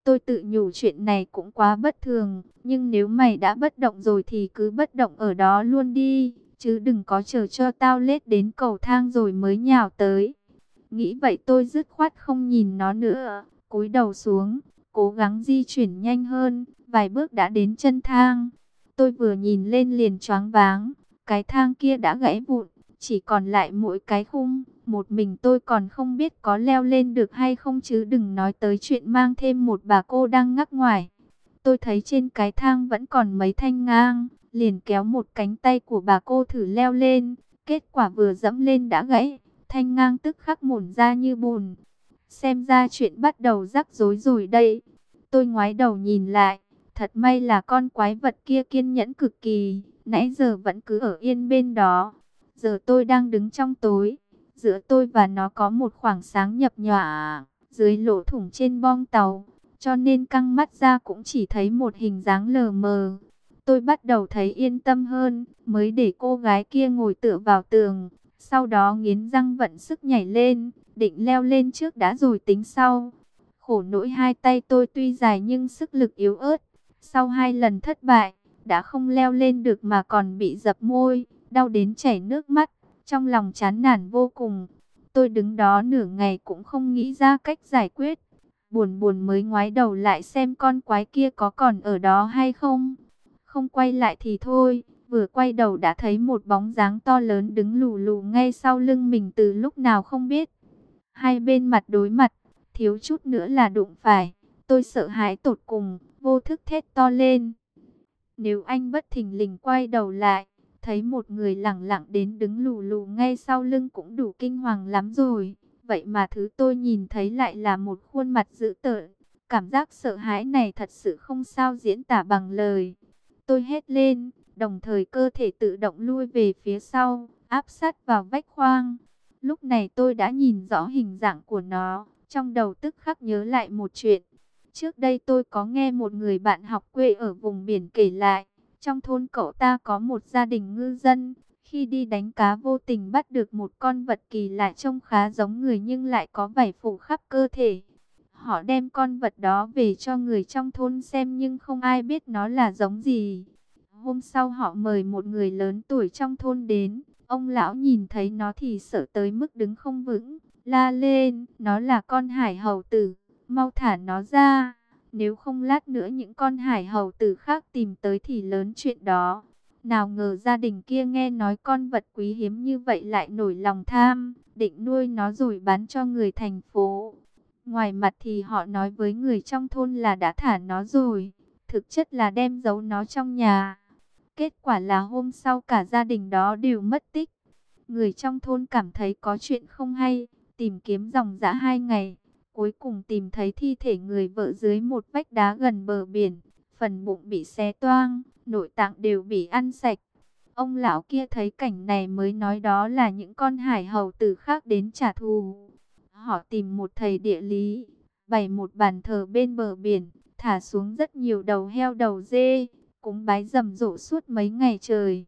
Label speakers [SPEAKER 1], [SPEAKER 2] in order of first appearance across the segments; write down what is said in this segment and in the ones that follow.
[SPEAKER 1] Tôi tự nhủ chuyện này cũng quá bất thường, nhưng nếu mày đã bất động rồi thì cứ bất động ở đó luôn đi, chứ đừng có chờ cho tao lết đến cầu thang rồi mới nhào tới. Nghĩ vậy tôi dứt khoát không nhìn nó nữa, cúi đầu xuống, cố gắng di chuyển nhanh hơn, vài bước đã đến chân thang. Tôi vừa nhìn lên liền choáng váng, cái thang kia đã gãy vụn, chỉ còn lại mỗi cái khung, một mình tôi còn không biết có leo lên được hay không chứ đừng nói tới chuyện mang thêm một bà cô đang ngắc ngoài. Tôi thấy trên cái thang vẫn còn mấy thanh ngang, liền kéo một cánh tay của bà cô thử leo lên, kết quả vừa dẫm lên đã gãy, thanh ngang tức khắc mủn ra như bùn. Xem ra chuyện bắt đầu rắc rối rồi đây. Tôi ngoái đầu nhìn lại, thật may là con quái vật kia kiên nhẫn cực kỳ, nãy giờ vẫn cứ ở yên bên đó. Giờ tôi đang đứng trong tối, giữa tôi và nó có một khoảng sáng nhập nhòa dưới lỗ thủng trên bong tàu, cho nên căng mắt ra cũng chỉ thấy một hình dáng lờ mờ. Tôi bắt đầu thấy yên tâm hơn, mới để cô gái kia ngồi tựa vào tường, sau đó nghiến răng vận sức nhảy lên, định leo lên trước đã rồi tính sau. Khổ nỗi hai tay tôi tuy dài nhưng sức lực yếu ớt, sau 2 lần thất bại, đã không leo lên được mà còn bị dập môi, đau đến chảy nước mắt, trong lòng chán nản vô cùng. Tôi đứng đó nửa ngày cũng không nghĩ ra cách giải quyết. Buồn buồn mới ngoái đầu lại xem con quái kia có còn ở đó hay không. Không quay lại thì thôi, vừa quay đầu đã thấy một bóng dáng to lớn đứng lù lù ngay sau lưng mình từ lúc nào không biết. Hai bên mặt đối mặt, thiếu chút nữa là đụng phải. Tôi sợ hãi tột cùng, vô thức thét to lên. Nếu anh bất thình lình quay đầu lại, thấy một người lẳng lặng đến đứng lù lù ngay sau lưng cũng đủ kinh hoàng lắm rồi. Vậy mà thứ tôi nhìn thấy lại là một khuôn mặt dữ tợn. Cảm giác sợ hãi này thật sự không sao diễn tả bằng lời. Tôi hét lên, đồng thời cơ thể tự động lui về phía sau, áp sát vào vách khoang. Lúc này tôi đã nhìn rõ hình dạng của nó, trong đầu tức khắc nhớ lại một chuyện. Trước đây tôi có nghe một người bạn học quê ở vùng biển kể lại, trong thôn cậu ta có một gia đình ngư dân, khi đi đánh cá vô tình bắt được một con vật kỳ lạ trông khá giống người nhưng lại có vảy phủ khắp cơ thể. Họ đem con vật đó về cho người trong thôn xem nhưng không ai biết nó là giống gì. Hôm sau họ mời một người lớn tuổi trong thôn đến, ông lão nhìn thấy nó thì sợ tới mức đứng không vững, la lên, nó là con hải hầu tử, mau thả nó ra, nếu không lát nữa những con hải hầu tử khác tìm tới thì lớn chuyện đó. Nào ngờ gia đình kia nghe nói con vật quý hiếm như vậy lại nổi lòng tham, định nuôi nó rồi bán cho người thành phố. Ngoài mặt thì họ nói với người trong thôn là đã thả nó rồi, thực chất là đem giấu nó trong nhà. Kết quả là hôm sau cả gia đình đó đều mất tích. Người trong thôn cảm thấy có chuyện không hay, tìm kiếm ròng rã 2 ngày. Cuối cùng tìm thấy thi thể người vợ dưới một vách đá gần bờ biển. Phần bụng bị xé toang, nội tạng đều bị ăn sạch. Ông lão kia thấy cảnh này mới nói đó là những con hải hầu tử khác đến trả thù. Họ tìm một thầy địa lý, bày một bàn thờ bên bờ biển, thả xuống rất nhiều đầu heo đầu dê, cúng bái rầm rộ suốt mấy ngày trời.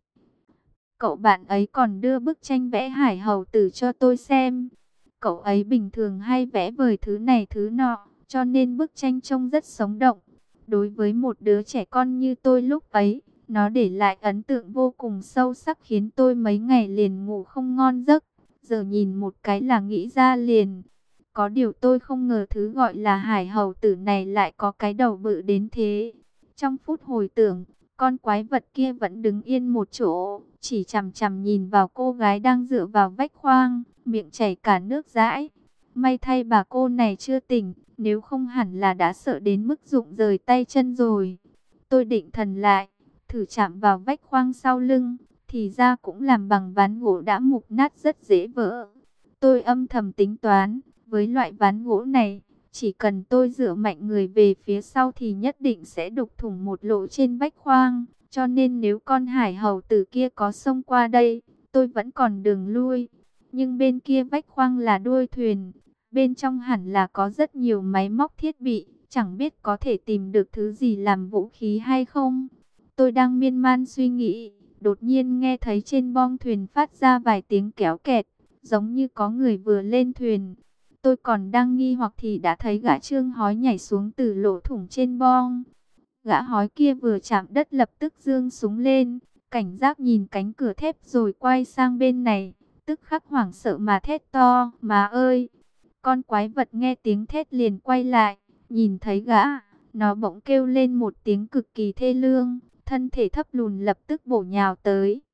[SPEAKER 1] Cậu bạn ấy còn đưa bức tranh vẽ hải hầu tử cho tôi xem. Cậu ấy bình thường hay vẽ vời thứ này thứ nọ, cho nên bức tranh trông rất sống động. Đối với một đứa trẻ con như tôi lúc ấy, nó để lại ấn tượng vô cùng sâu sắc khiến tôi mấy ngày liền ngủ không ngon giấc. Giờ nhìn một cái là nghĩ ra liền. Có điều tôi không ngờ thứ gọi là hải hầu tử này lại có cái đầu bự đến thế. Trong phút hồi tưởng, con quái vật kia vẫn đứng yên một chỗ, chỉ chằm chằm nhìn vào cô gái đang dựa vào vách khoang, miệng chảy cả nước dãi. May thay bà cô này chưa tỉnh, nếu không hẳn là đã sợ đến mức rụng rời tay chân rồi. Tôi định thần lại, thử chạm vào vách khoang sau lưng, thì ra cũng làm bằng ván gỗ đã mục nát rất dễ vỡ. Tôi âm thầm tính toán, với loại ván gỗ này, chỉ cần tôi dựa mạnh người về phía sau thì nhất định sẽ đục thủng một lỗ trên vách khoang. Cho nên nếu con hải hầu tử kia có xông qua đây, tôi vẫn còn đường lui. Nhưng bên kia vách khoang là đuôi thuyền, bên trong hẳn là có rất nhiều máy móc thiết bị, chẳng biết có thể tìm được thứ gì làm vũ khí hay không. Tôi đang miên man suy nghĩ, đột nhiên nghe thấy trên bong thuyền phát ra vài tiếng kéo kẹt, giống như có người vừa lên thuyền. Tôi còn đang nghi hoặc thì đã thấy gã Trương Hói nhảy xuống từ lỗ thủng trên bong. Gã hói kia vừa chạm đất lập tức giương súng lên, cảnh giác nhìn cánh cửa thép rồi quay sang bên này, tức khắc hoảng sợ mà thét to, má ơi! Con quái vật nghe tiếng thét liền quay lại, nhìn thấy gã, nó bỗng kêu lên một tiếng cực kỳ thê lương, thân thể thấp lùn lập tức bổ nhào tới.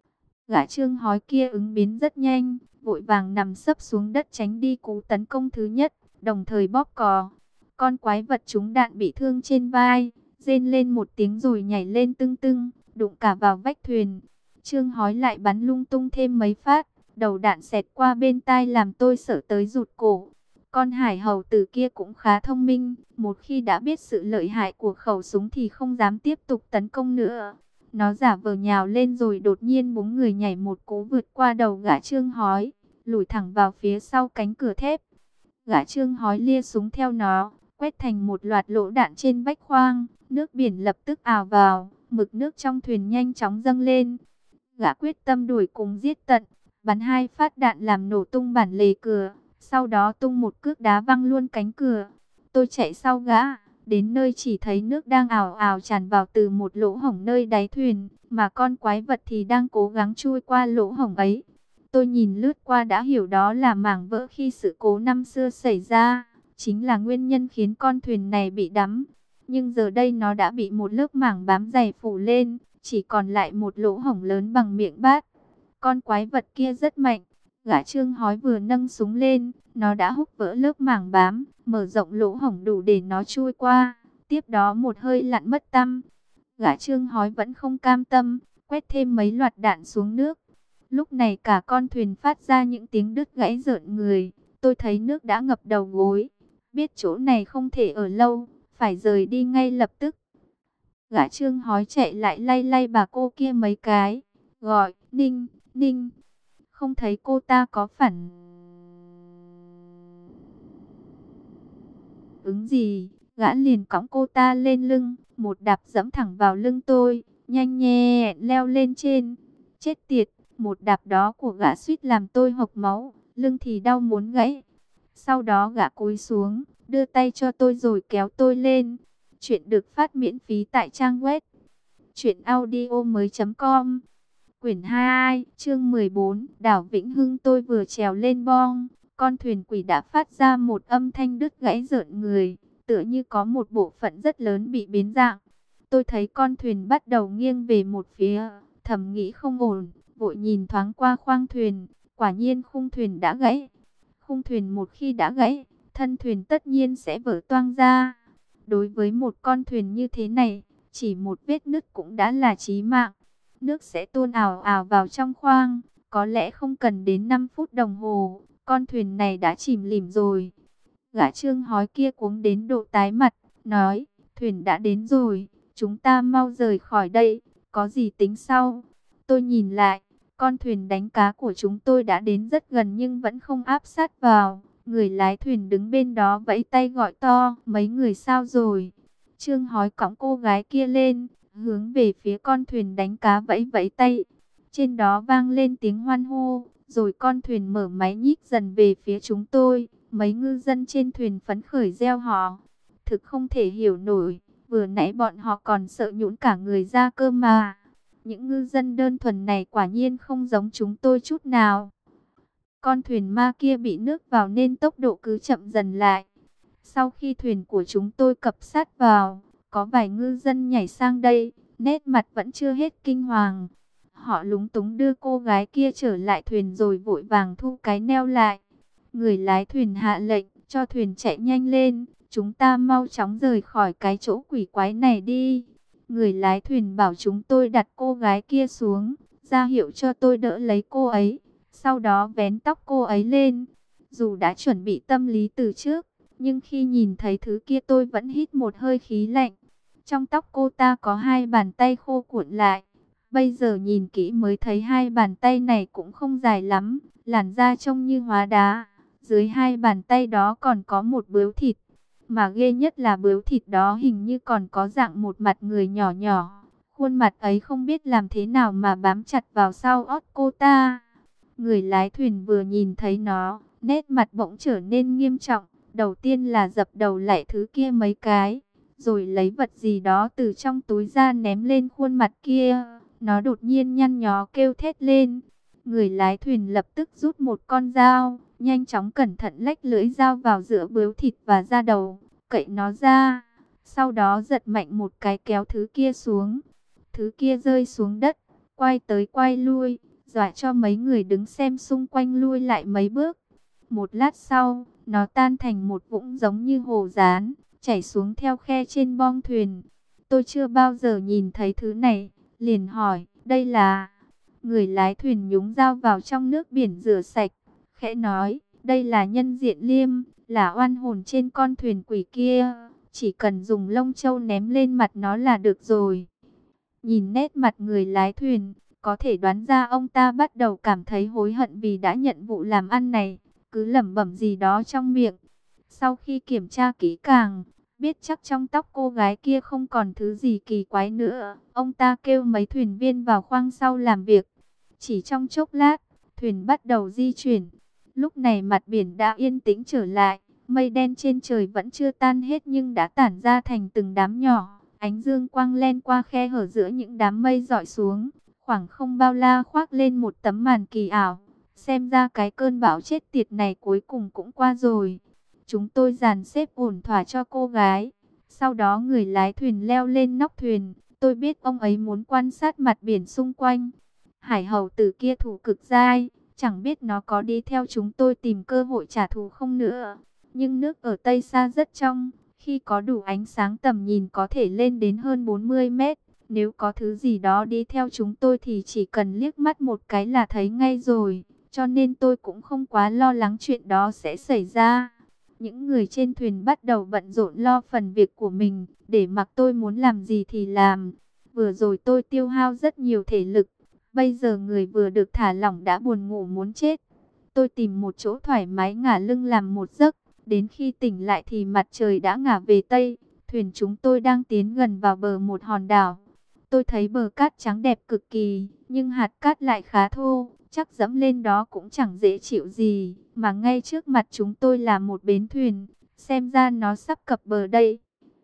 [SPEAKER 1] Gã Trương Hói kia ứng biến rất nhanh, vội vàng nằm sấp xuống đất tránh đi cú tấn công thứ nhất, đồng thời bóp cò. Con quái vật trúng đạn bị thương trên vai, rên lên một tiếng rồi nhảy lên tưng tưng, đụng cả vào vách thuyền. Trương Hói lại bắn lung tung thêm mấy phát, đầu đạn xẹt qua bên tai làm tôi sợ tới rụt cổ. Con hải hầu tử kia cũng khá thông minh, một khi đã biết sự lợi hại của khẩu súng thì không dám tiếp tục tấn công nữa. Nó giả vờ nhào lên rồi đột nhiên búng người nhảy một cú vượt qua đầu gã Trương Hói, lủi thẳng vào phía sau cánh cửa thép. Gã Trương Hói lia súng theo nó, quét thành một loạt lỗ đạn trên vách khoang, nước biển lập tức ào vào, mực nước trong thuyền nhanh chóng dâng lên. Gã quyết tâm đuổi cùng giết tận, bắn 2 phát đạn làm nổ tung bản lề cửa, sau đó tung một cước đá văng luôn cánh cửa. Tôi chạy sau gã, đến nơi chỉ thấy nước đang ào ào tràn vào từ một lỗ hổng nơi đáy thuyền, mà con quái vật thì đang cố gắng chui qua lỗ hổng ấy. Tôi nhìn lướt qua đã hiểu đó là mảng vỡ khi sự cố năm xưa xảy ra, chính là nguyên nhân khiến con thuyền này bị đắm. Nhưng giờ đây nó đã bị một lớp mảng bám dày phủ lên, chỉ còn lại một lỗ hổng lớn bằng miệng bát. Con quái vật kia rất mạnh, gã Trương Hói vừa nâng súng lên, nó đã húc vỡ lớp mảng bám, mở rộng lỗ hổng đủ để nó chui qua. Tiếp đó một hơi lặn mất tăm. Gã Trương Hói vẫn không cam tâm, quét thêm mấy loạt đạn xuống nước. Lúc này cả con thuyền phát ra những tiếng đứt gãy rợn người. Tôi thấy nước đã ngập đầu gối, biết chỗ này không thể ở lâu, phải rời đi ngay lập tức. Gã Trương Hói chạy lại lay lay bà cô kia mấy cái, gọi, Ninh, Ninh. Không thấy cô ta có phản ứng gì, gã liền cõng cô ta lên lưng, một đạp giẫm thẳng vào lưng tôi, nhanh nhẹn leo lên trên. Chết tiệt, một đạp đó của gã suýt làm tôi hộc máu, lưng thì đau muốn gãy. Sau đó gã cúi xuống, đưa tay cho tôi rồi kéo tôi lên. Chuyện được phát miễn phí tại trang web truyệnaudiomoi.com. Quyển 2, chương 14, đảo Vĩnh Hưng. Tôi vừa trèo lên bong, con thuyền quỷ đã phát ra một âm thanh đứt gãy rợn người, tựa như có một bộ phận rất lớn bị biến dạng. Tôi thấy con thuyền bắt đầu nghiêng về một phía, thầm nghĩ không ổn, vội nhìn thoáng qua khoang thuyền, quả nhiên khung thuyền đã gãy. Khung thuyền một khi đã gãy, thân thuyền tất nhiên sẽ vỡ toang ra. Đối với một con thuyền như thế này, chỉ một vết nứt cũng đã là chí mạng. Nước sẽ tuôn ào ào vào trong khoang, có lẽ không cần đến 5 phút đồng hồ, con thuyền này đã chìm lìm rồi. Gã Trương Hói kia cuống đến độ tái mặt, nói, thuyền đã đến rồi, chúng ta mau rời khỏi đây, có gì tính sau. Tôi nhìn lại, con thuyền đánh cá của chúng tôi đã đến rất gần nhưng vẫn không áp sát vào. Người lái thuyền đứng bên đó vẫy tay gọi to, mấy người sao rồi? Trương Hói cõng cô gái kia lên, hướng về phía con thuyền đánh cá vẫy vẫy tay. Trên đó vang lên tiếng hoan hô, rồi con thuyền mở máy nhích dần về phía chúng tôi. Mấy ngư dân trên thuyền phấn khởi reo hò. Thực không thể hiểu nổi, vừa nãy bọn họ còn sợ nhũn cả người ra cơ mà. Những ngư dân đơn thuần này quả nhiên không giống chúng tôi chút nào. Con thuyền ma kia bị nước vào nên tốc độ cứ chậm dần lại. Sau khi thuyền của chúng tôi cập sát vào, có vài ngư dân nhảy sang đây, nét mặt vẫn chưa hết kinh hoàng. Họ lúng túng đưa cô gái kia trở lại thuyền rồi vội vàng thu cái neo lại. Người lái thuyền hạ lệnh cho thuyền chạy nhanh lên, chúng ta mau chóng rời khỏi cái chỗ quỷ quái này đi. Người lái thuyền bảo chúng tôi đặt cô gái kia xuống, ra hiệu cho tôi đỡ lấy cô ấy, sau đó vén tóc cô ấy lên. Dù đã chuẩn bị tâm lý từ trước, nhưng khi nhìn thấy thứ kia tôi vẫn hít một hơi khí lạnh. Trong tóc cô ta có 2 bàn tay khô cuộn lại. Bây giờ nhìn kỹ mới thấy 2 bàn tay này cũng không dài lắm, làn da trông như hóa đá. Dưới 2 bàn tay đó còn có một bướu thịt. Mà ghê nhất là bướu thịt đó hình như còn có dạng một mặt người nhỏ nhỏ. Khuôn mặt ấy không biết làm thế nào mà bám chặt vào sau ót cô ta. Người lái thuyền vừa nhìn thấy nó Nét mặt bỗng trở nên nghiêm trọng, đầu tiên là dập đầu lạy thứ kia mấy cái, rồi lấy vật gì đó từ trong túi ra ném lên khuôn mặt kia. Nó đột nhiên nhăn nhó kêu thét lên. Người lái thuyền lập tức rút một con dao, nhanh chóng cẩn thận lách lưỡi dao vào giữa bướu thịt và da đầu, cậy nó ra. Sau đó giật mạnh một cái kéo thứ kia xuống. Thứ kia rơi xuống đất, quay tới quay lui, dọa cho mấy người đứng xem xung quanh lui lại mấy bước. Một lát sau, nó tan thành một vũng giống như hồ dán, chảy xuống theo khe trên bong thuyền. Tôi chưa bao giờ nhìn thấy thứ này, liền hỏi, đây là... Người lái thuyền nhúng dao vào trong nước biển rửa sạch, khẽ nói, đây là nhân diện liêm, là oan hồn trên con thuyền quỷ kia. Chỉ cần dùng lông châu ném lên mặt nó là được rồi. Nhìn nét mặt người lái thuyền, có thể đoán ra ông ta bắt đầu cảm thấy hối hận vì đã nhận vụ làm ăn này, cứ lẩm bẩm gì đó trong miệng. Sau khi kiểm tra kỹ càng, biết chắc trong tóc cô gái kia không còn thứ gì kỳ quái nữa, ông ta kêu mấy thuyền viên vào khoang sau làm việc. Chỉ trong chốc lát, thuyền bắt đầu di chuyển. Lúc này mặt biển đã yên tĩnh trở lại, mây đen trên trời vẫn chưa tan hết nhưng đã tản ra thành từng đám nhỏ. Ánh dương quang len qua khe hở giữa những đám mây rọi xuống, khoảng không bao la khoác lên một tấm màn kỳ ảo. Xem ra cái cơn bão chết tiệt này cuối cùng cũng qua rồi. Chúng tôi dàn xếp ổn thỏa cho cô gái. Sau đó người lái thuyền leo lên nóc thuyền. Tôi biết ông ấy muốn quan sát mặt biển xung quanh. Hải hầu tử kia thủ cực dai, chẳng biết nó có đi theo chúng tôi tìm cơ hội trả thù không nữa. Nhưng nước ở Tây Sa rất trong, khi có đủ ánh sáng tầm nhìn có thể lên đến hơn 40 mét. Nếu có thứ gì đó đi theo chúng tôi thì chỉ cần liếc mắt một cái là thấy ngay rồi. Cho nên tôi cũng không quá lo lắng chuyện đó sẽ xảy ra. Những người trên thuyền bắt đầu bận rộn lo phần việc của mình, để mặc tôi muốn làm gì thì làm. Vừa rồi tôi tiêu hao rất nhiều thể lực. Bây giờ người vừa được thả lỏng đã buồn ngủ muốn chết. Tôi tìm một chỗ thoải mái ngả lưng làm một giấc. Đến khi tỉnh lại thì mặt trời đã ngả về Tây. Thuyền chúng tôi đang tiến gần vào bờ một hòn đảo. Tôi thấy bờ cát trắng đẹp cực kỳ, nhưng hạt cát lại khá thô. Chắc dẫm lên đó cũng chẳng dễ chịu gì. Mà ngay trước mặt chúng tôi là một bến thuyền. Xem ra nó sắp cập bờ đây.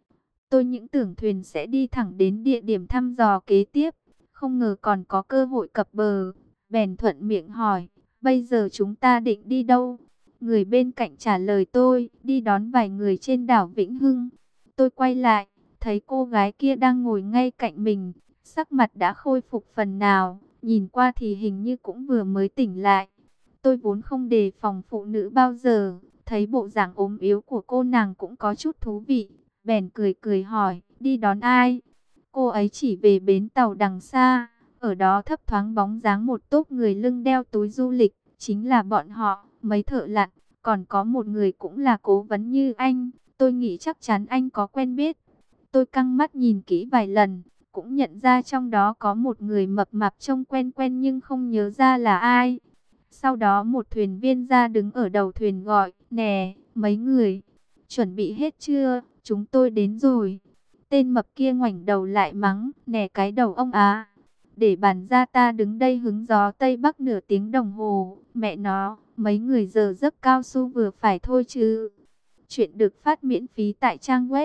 [SPEAKER 1] Tôi những tưởng thuyền sẽ đi thẳng đến địa điểm thăm dò kế tiếp. Không ngờ còn có cơ hội cập bờ. Bèn thuận miệng hỏi, bây giờ chúng ta định đi đâu? Người bên cạnh trả lời tôi, đi đón vài người trên đảo Vĩnh Hưng. Tôi quay lại, thấy cô gái kia đang ngồi ngay cạnh mình. Sắc mặt đã khôi phục phần nào, nhìn qua thì hình như cũng vừa mới tỉnh lại. Tôi vốn không đề phòng phụ nữ bao giờ, thấy bộ dạng ốm yếu của cô nàng cũng có chút thú vị. Bèn cười cười hỏi, đi đón ai? Cô ấy chỉ về bến tàu đằng xa, ở đó thấp thoáng bóng dáng một tốp người lưng đeo túi du lịch, chính là bọn họ, mấy thợ lặn, còn có một người cũng là cố vấn như anh, tôi nghĩ chắc chắn anh có quen biết. Tôi căng mắt nhìn kỹ vài lần, cũng nhận ra trong đó có một người mập mạp trông quen quen nhưng không nhớ ra là ai. Sau đó một thuyền viên ra đứng ở đầu thuyền gọi, nè, mấy người, chuẩn bị hết chưa, chúng tôi đến rồi. Tên mập kia ngoảnh đầu lại mắng, nè cái đầu ông á, để bàn ra ta đứng đây hứng gió Tây Bắc nửa tiếng đồng hồ, mẹ nó, mấy người giờ giấc cao su vừa phải thôi chứ. Chuyện được phát miễn phí tại trang web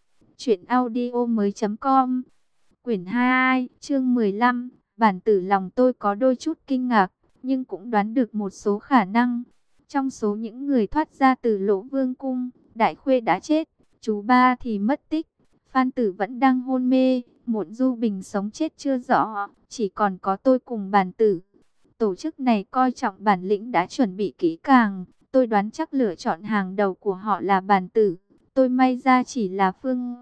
[SPEAKER 1] truyệnaudiomoi.com. Quyển 2, chương 15, bản tử lòng tôi có đôi chút kinh ngạc, nhưng cũng đoán được một số khả năng. Trong số những người thoát ra từ Lỗ Vương cung, Đại Khuê đã chết, chú Ba thì mất tích. Phan Tử vẫn đang hôn mê, Muộn Du Bình sống chết chưa rõ, chỉ còn có tôi cùng bản tử. Tổ chức này coi trọng bản lĩnh đã chuẩn bị kỹ càng, tôi đoán chắc lựa chọn hàng đầu của họ là bản tử. Tôi may ra chỉ là phương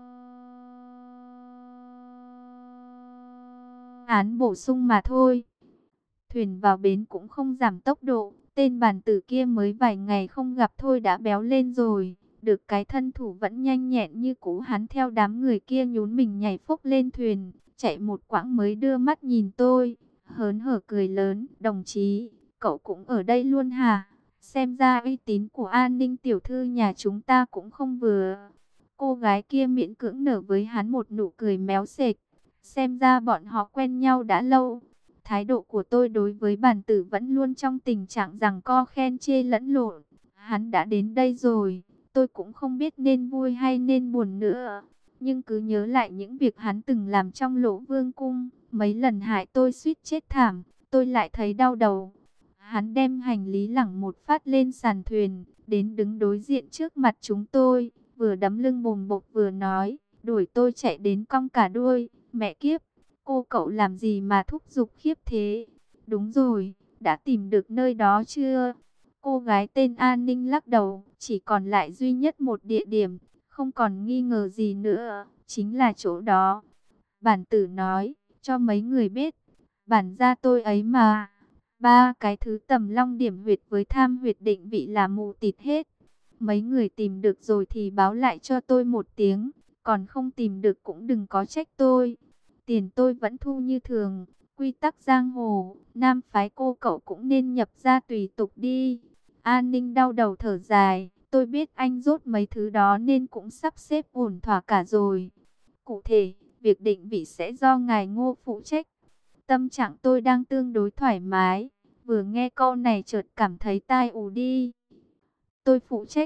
[SPEAKER 1] án bổ sung mà thôi. Thuyền vào bến cũng không giảm tốc độ, tên bản tử kia mới vài ngày không gặp thôi đã béo lên rồi. Được cái thân thủ vẫn nhanh nhẹn như cũ, hắn theo đám người kia nhún mình nhảy phốc lên thuyền, chạy một quãng mới đưa mắt nhìn tôi, hớn hở cười lớn, đồng chí, cậu cũng ở đây luôn hả? Xem ra uy tín của An Ninh tiểu thư nhà chúng ta cũng không vừa. Cô gái kia miễn cưỡng nở với hắn một nụ cười méo sệt, xem ra bọn họ quen nhau đã lâu. Thái độ của tôi đối với bản tử vẫn luôn trong tình trạng giằng co khen chê lẫn lộn. Hắn đã đến đây rồi, tôi cũng không biết nên vui hay nên buồn nữa. Nhưng cứ nhớ lại những việc hắn từng làm trong Lỗ Vương cung, mấy lần hại tôi suýt chết thảm, tôi lại thấy đau đầu. Hắn đem hành lý lẳng một phát lên sàn thuyền, đến đứng đối diện trước mặt chúng tôi, vừa đấm lưng bồm bột vừa nói, đuổi tôi chạy đến cong cả đuôi. Mẹ kiếp, cô cậu làm gì mà thúc giục khiếp thế? Đúng rồi, đã tìm được nơi đó chưa? Cô gái tên An Ninh lắc đầu, chỉ còn lại duy nhất một địa điểm, không còn nghi ngờ gì nữa, chính là chỗ đó. Bản tử nói, cho mấy người biết, bản gia tôi ấy mà. Ba cái thứ tầm long điểm huyệt với tham huyệt định vị là mù tịt hết. Mấy người tìm được rồi thì báo lại cho tôi một tiếng, còn không tìm được cũng đừng có trách tôi. Tiền tôi vẫn thu như thường, quy tắc giang hồ, nam phái cô cậu cũng nên nhập ra tùy tục đi. An Ninh đau đầu thở dài, tôi biết anh rốt mấy thứ đó nên cũng sắp xếp ổn thỏa cả rồi. Cụ thể, việc định vị sẽ do ngài Ngô phụ trách. Tâm trạng tôi đang tương đối thoải mái, vừa nghe câu này chợt cảm thấy tai ù đi. Tôi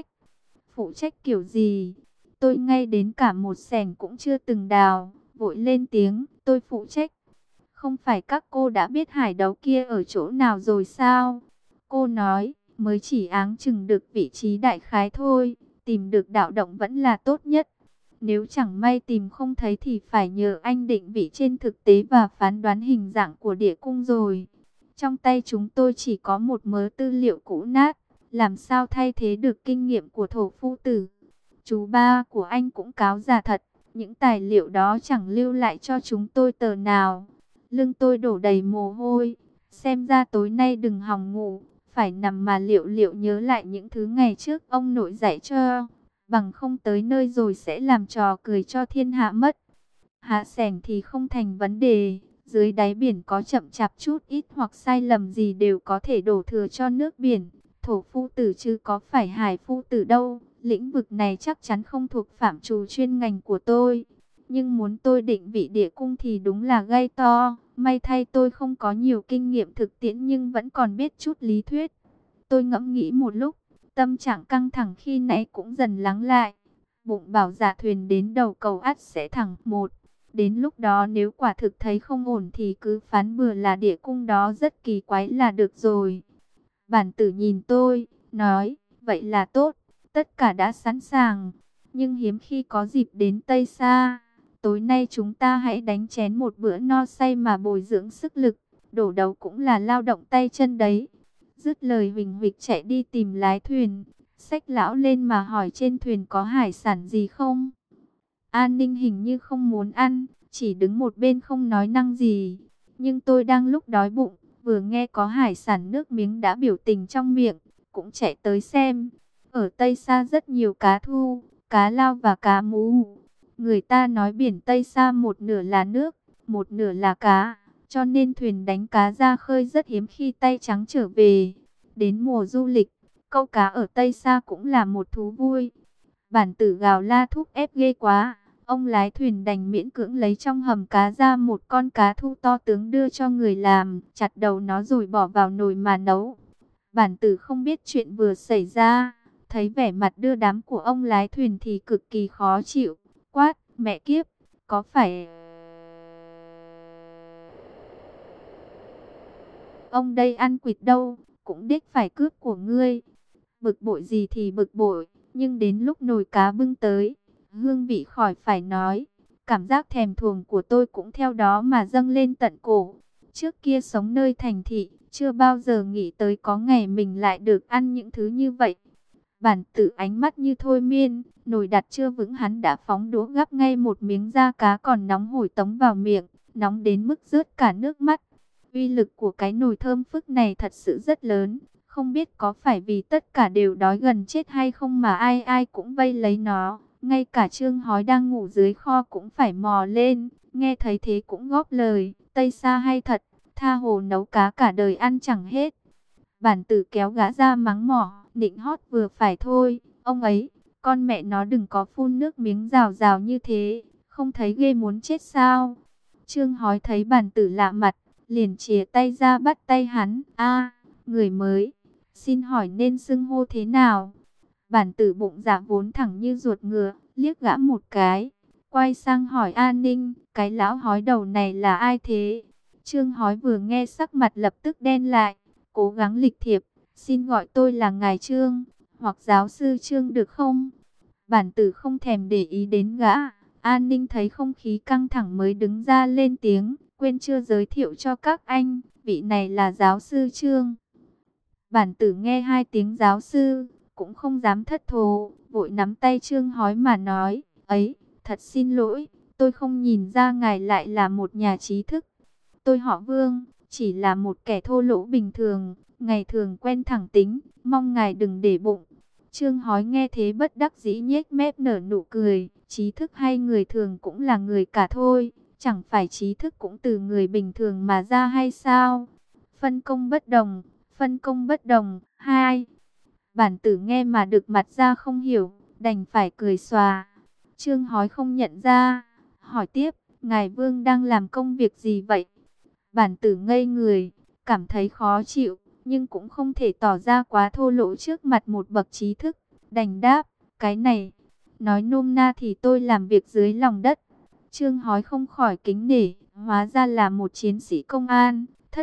[SPEAKER 1] phụ trách kiểu gì? Tôi ngay đến cả một xẻng cũng chưa từng đào, vội lên tiếng, tôi phụ trách. Không phải các cô đã biết hải đấu kia ở chỗ nào rồi sao? Cô nói, mới chỉ áng chừng được vị trí đại khái thôi, tìm được đạo động vẫn là tốt nhất. Nếu chẳng may tìm không thấy thì phải nhờ anh định vị trên thực tế và phán đoán hình dạng của địa cung rồi. Trong tay chúng tôi chỉ có một mớ tư liệu cũ nát, làm sao thay thế được kinh nghiệm của thổ phu tử. Chú ba của anh cũng cáo già thật, những tài liệu đó chẳng lưu lại cho chúng tôi tờ nào. Lưng tôi đổ đầy mồ hôi, xem ra tối nay đừng hòng ngủ, phải nằm mà liệu liệu nhớ lại những thứ ngày trước ông nội dạy cho, bằng không tới nơi rồi sẽ làm trò cười cho thiên hạ mất. Hạ xẻng thì không thành vấn đề, dưới đáy biển có chậm chạp chút ít hoặc sai lầm gì đều có thể đổ thừa cho nước biển. Thổ phu tử chứ có phải hải phu tử đâu, lĩnh vực này chắc chắn không thuộc phạm trù chuyên ngành của tôi. Nhưng muốn tôi định vị địa cung thì đúng là gây to. May thay tôi không có nhiều kinh nghiệm thực tiễn nhưng vẫn còn biết chút lý thuyết. Tôi ngẫm nghĩ một lúc, tâm trạng căng thẳng khi nãy cũng dần lắng lại. Bụng bảo dạ thuyền đến đầu cầu ắt sẽ thẳng một. Đến lúc đó nếu quả thực thấy không ổn thì cứ phán bừa là địa cung đó rất kỳ quái là được rồi. Bản tử nhìn tôi, nói, vậy là tốt, tất cả đã sẵn sàng. Nhưng hiếm khi có dịp đến Tây Sa. Tối nay chúng ta hãy đánh chén một bữa no say mà bồi dưỡng sức lực. Đổ đầu cũng là lao động tay chân đấy. Dứt lời huỳnh huỵch chạy đi tìm lái thuyền. Xách lão lên mà hỏi trên thuyền có hải sản gì không. An Ninh hình như không muốn ăn, chỉ đứng một bên không nói năng gì. Nhưng tôi đang lúc đói bụng, vừa nghe có hải sản nước miếng đã biểu tình trong miệng, cũng chạy tới xem. Ở Tây Sa rất nhiều cá thu, cá lao và cá mú. Người ta nói biển Tây Sa một nửa là nước, một nửa là cá, cho nên thuyền đánh cá ra khơi rất hiếm khi tay trắng trở về. Đến mùa du lịch, câu cá ở Tây Sa cũng là một thú vui. Bản tử gào la thúc ép ghê quá. Ông lái thuyền đành miễn cưỡng lấy trong hầm cá ra một con cá thu to tướng đưa cho người làm, chặt đầu nó rồi bỏ vào nồi mà nấu. Bản tử không biết chuyện vừa xảy ra, thấy vẻ mặt đưa đám của ông lái thuyền thì cực kỳ khó chịu, quát, mẹ kiếp, có phải ông đây ăn quỵt đâu, cũng đích phải cướp của ngươi. Bực bội gì thì bực bội, nhưng đến lúc nồi cá bưng tới, hương vị khỏi phải nói, cảm giác thèm thuồng của tôi cũng theo đó mà dâng lên tận cổ. Trước kia sống nơi thành thị, chưa bao giờ nghĩ tới có ngày mình lại được ăn những thứ như vậy. Bản tử ánh mắt như thôi miên, nồi đặt chưa vững hắn đã phóng đũa gắp ngay một miếng da cá còn nóng hổi tống vào miệng, nóng đến mức rớt cả nước mắt. Uy lực của cái nồi thơm phức này thật sự rất lớn. Không biết có phải vì tất cả đều đói gần chết hay không mà ai ai cũng vây lấy nó. Ngay cả Trương Hói đang ngủ dưới kho cũng phải mò lên. Nghe thấy thế cũng góp lời. Tây Sa hay thật, tha hồ nấu cá cả đời ăn chẳng hết. Bản tử kéo gã ra mắng mỏ, nịnh hót vừa phải thôi. Ông ấy, con mẹ nó đừng có phun nước miếng rào rào như thế. Không thấy ghê muốn chết sao? Trương Hói thấy bản tử lạ mặt, liền chìa tay ra bắt tay hắn. A, người mới, xin hỏi nên xưng hô thế nào? Bản tử bụng dạ vốn thẳng như ruột ngựa, liếc gã một cái, quay sang hỏi An Ninh, cái lão hói đầu này là ai thế? Trương Hói vừa nghe sắc mặt lập tức đen lại, cố gắng lịch thiệp, xin gọi tôi là ngài Trương, hoặc giáo sư Trương được không? Bản tử không thèm để ý đến gã. An Ninh thấy không khí căng thẳng mới đứng ra lên tiếng, quên chưa giới thiệu cho các anh, vị này là giáo sư Trương. Bản tử nghe hai tiếng giáo sư, cũng không dám thất thố, vội nắm tay Trương Hói mà nói, ấy, thật xin lỗi, tôi không nhìn ra ngài lại là một nhà trí thức. Tôi họ Vương, chỉ là một kẻ thô lỗ bình thường, ngày thường quen thẳng tính, mong ngài đừng để bụng. Trương Hói nghe thế bất đắc dĩ nhếch mép nở nụ cười, trí thức hay người thường cũng là người cả thôi, chẳng phải trí thức cũng từ người bình thường mà ra hay sao? Phân công bất đồng, phân công bất đồng, hai. Bản tử nghe mà được mặt ra không hiểu, đành phải cười xòa. Trương Hói không nhận ra, hỏi tiếp, ngài Vương đang làm công việc gì vậy? Bản tử ngây người, cảm thấy khó chịu, nhưng cũng không thể tỏ ra quá thô lỗ trước mặt một bậc trí thức, đành đáp, cái này, nói nôm na thì tôi làm việc dưới lòng đất. Trương Hói không khỏi kính nể, hóa ra là một chiến sĩ công an,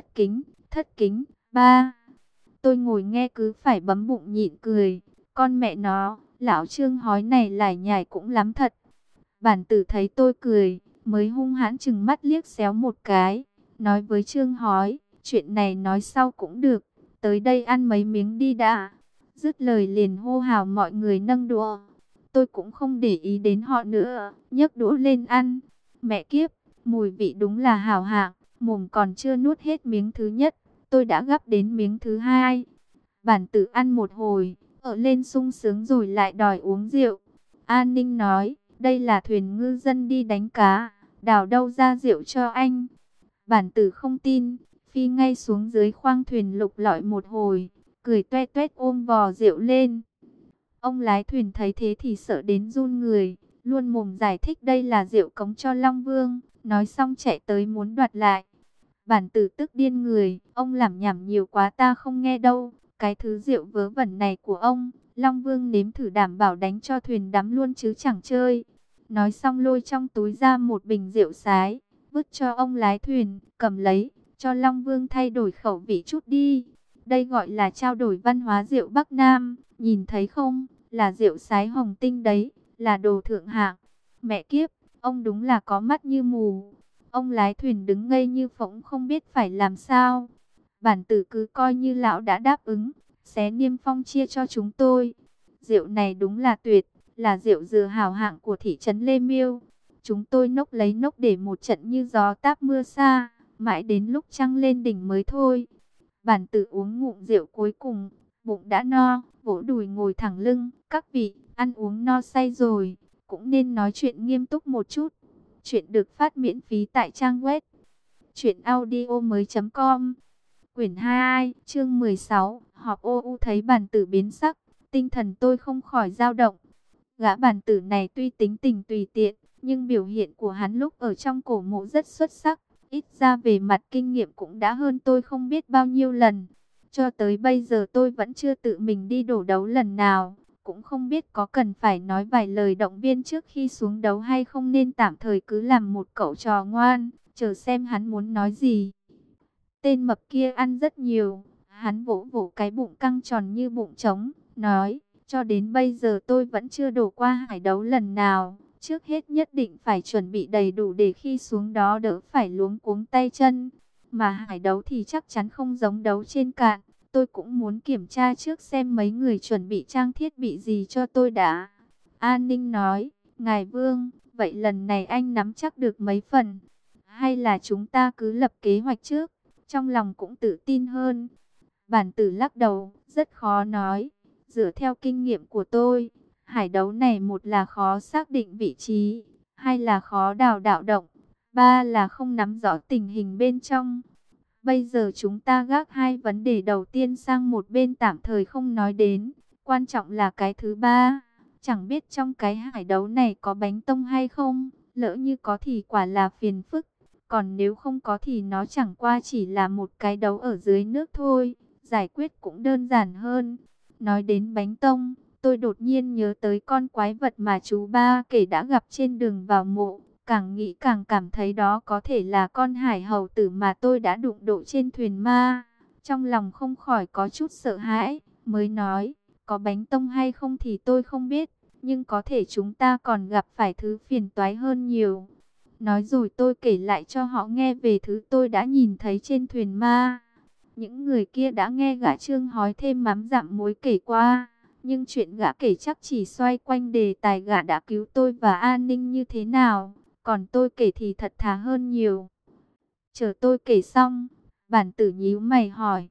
[SPEAKER 1] thất kính, ba. Tôi ngồi nghe cứ phải bấm bụng nhịn cười, con mẹ nó, lão Trương Hói này lải nhải cũng lắm thật. Bản tử thấy tôi cười, mới hung hãn chừng mắt liếc xéo một cái, nói với Trương Hói, chuyện này nói sau cũng được, tới đây ăn mấy miếng đi đã. Dứt lời liền hô hào mọi người nâng đũa. Tôi cũng không để ý đến họ nữa, nhấc đũa lên ăn. Mẹ kiếp, mùi vị đúng là hảo hạng, mồm còn chưa nuốt hết miếng thứ nhất, tôi đã gắp đến miếng thứ hai. Bản tử ăn một hồi, ở lên sung sướng rồi lại đòi uống rượu. An Ninh nói, đây là thuyền ngư dân đi đánh cá, đào đâu ra rượu cho anh. Bản tử không tin, phi ngay xuống dưới khoang thuyền lục lọi một hồi, cười toe toét ôm vò rượu lên. Ông lái thuyền thấy thế thì sợ đến run người, luôn mồm giải thích đây là rượu cống cho Long Vương, nói xong chạy tới muốn đoạt lại. Bản tử tức điên người, ông lảm nhảm nhiều quá ta không nghe đâu, cái thứ rượu vớ vẩn này của ông, Long Vương nếm thử đảm bảo đánh cho thuyền đắm luôn chứ chẳng chơi. Nói xong lôi trong túi ra một bình rượu sái, vứt cho ông lái thuyền, cầm lấy, cho Long Vương thay đổi khẩu vị chút đi. Đây gọi là trao đổi văn hóa rượu Bắc Nam, nhìn thấy không, là rượu sái hồng tinh đấy, là đồ thượng hạng. Mẹ kiếp, ông đúng là có mắt như mù. Ông lái thuyền đứng ngây như phỗng không biết phải làm sao. Bản tử cứ coi như lão đã đáp ứng, xé niêm phong chia cho chúng tôi. Rượu này đúng là tuyệt, là rượu dừa hảo hạng của thị trấn Lê Miêu. Chúng tôi nốc lấy nốc để một trận như gió táp mưa xa, mãi đến lúc trăng lên đỉnh mới thôi. Bản tử uống ngụm rượu cuối cùng, bụng đã no, vỗ đùi ngồi thẳng lưng. Các vị, ăn uống no say rồi, cũng nên nói chuyện nghiêm túc một chút. Chuyện được phát miễn phí tại trang web truyệnaudiomoi.com. Quyển 2, chương 16, họp ô u. Thấy bản tử biến sắc, tinh thần tôi không khỏi dao động. Gã bản tử này tuy tính tình tùy tiện, nhưng biểu hiện của hắn lúc ở trong cổ mộ rất xuất sắc. Ít ra về mặt kinh nghiệm cũng đã hơn tôi không biết bao nhiêu lần. Cho tới bây giờ tôi vẫn chưa tự mình đi đổ đấu lần nào. Cũng không biết có cần phải nói vài lời động viên trước khi xuống đấu hay không, nên tạm thời cứ làm một cậu trò ngoan, chờ xem hắn muốn nói gì. Tên mập kia ăn rất nhiều, hắn vỗ vỗ cái bụng căng tròn như bụng trống, nói, cho đến bây giờ tôi vẫn chưa đổ qua hải đấu lần nào. Trước hết nhất định phải chuẩn bị đầy đủ để khi xuống đó đỡ phải luống cuống tay chân. Mà hải đấu thì chắc chắn không giống đấu trên cạn. Tôi cũng muốn kiểm tra trước xem mấy người chuẩn bị trang thiết bị gì cho tôi đã. An Ninh nói, Ngài Vương, vậy lần này anh nắm chắc được mấy phần? Hay là chúng ta cứ lập kế hoạch trước? Trong lòng cũng tự tin hơn. Bản tử lắc đầu, rất khó nói. Dựa theo kinh nghiệm của tôi, hải đấu này một là khó xác định vị trí, hai là khó đào đạo động, ba là không nắm rõ tình hình bên trong. Bây giờ chúng ta gác hai vấn đề đầu tiên sang một bên, tạm thời không nói đến. Quan trọng là cái thứ ba. Chẳng biết trong cái hải đấu này có bánh tông hay không. Lỡ như có thì quả là phiền phức. Còn nếu không có thì nó chẳng qua chỉ là một cái đấu ở dưới nước thôi. giải quyết cũng đơn giản hơn. Nói đến bánh tông, tôi đột nhiên nhớ tới con quái vật mà chú ba kể đã gặp trên đường vào mộ. Càng nghĩ càng cảm thấy đó có thể là con hải hầu tử mà tôi đã đụng độ trên thuyền ma. Trong lòng không khỏi có chút sợ hãi, mới nói, có bánh tông hay không thì tôi không biết, nhưng có thể chúng ta còn gặp phải thứ phiền toái hơn nhiều. Nói rồi tôi kể lại cho họ nghe về thứ tôi đã nhìn thấy trên thuyền ma. Những người kia đã nghe gã Trương hói thêm mắm dặm muối kể qua, nhưng chuyện gã kể chắc chỉ xoay quanh đề tài gã đã cứu tôi và An Ninh như thế nào, còn tôi kể thì thật thà hơn nhiều. Chờ tôi kể xong, bản tử nhíu mày hỏi,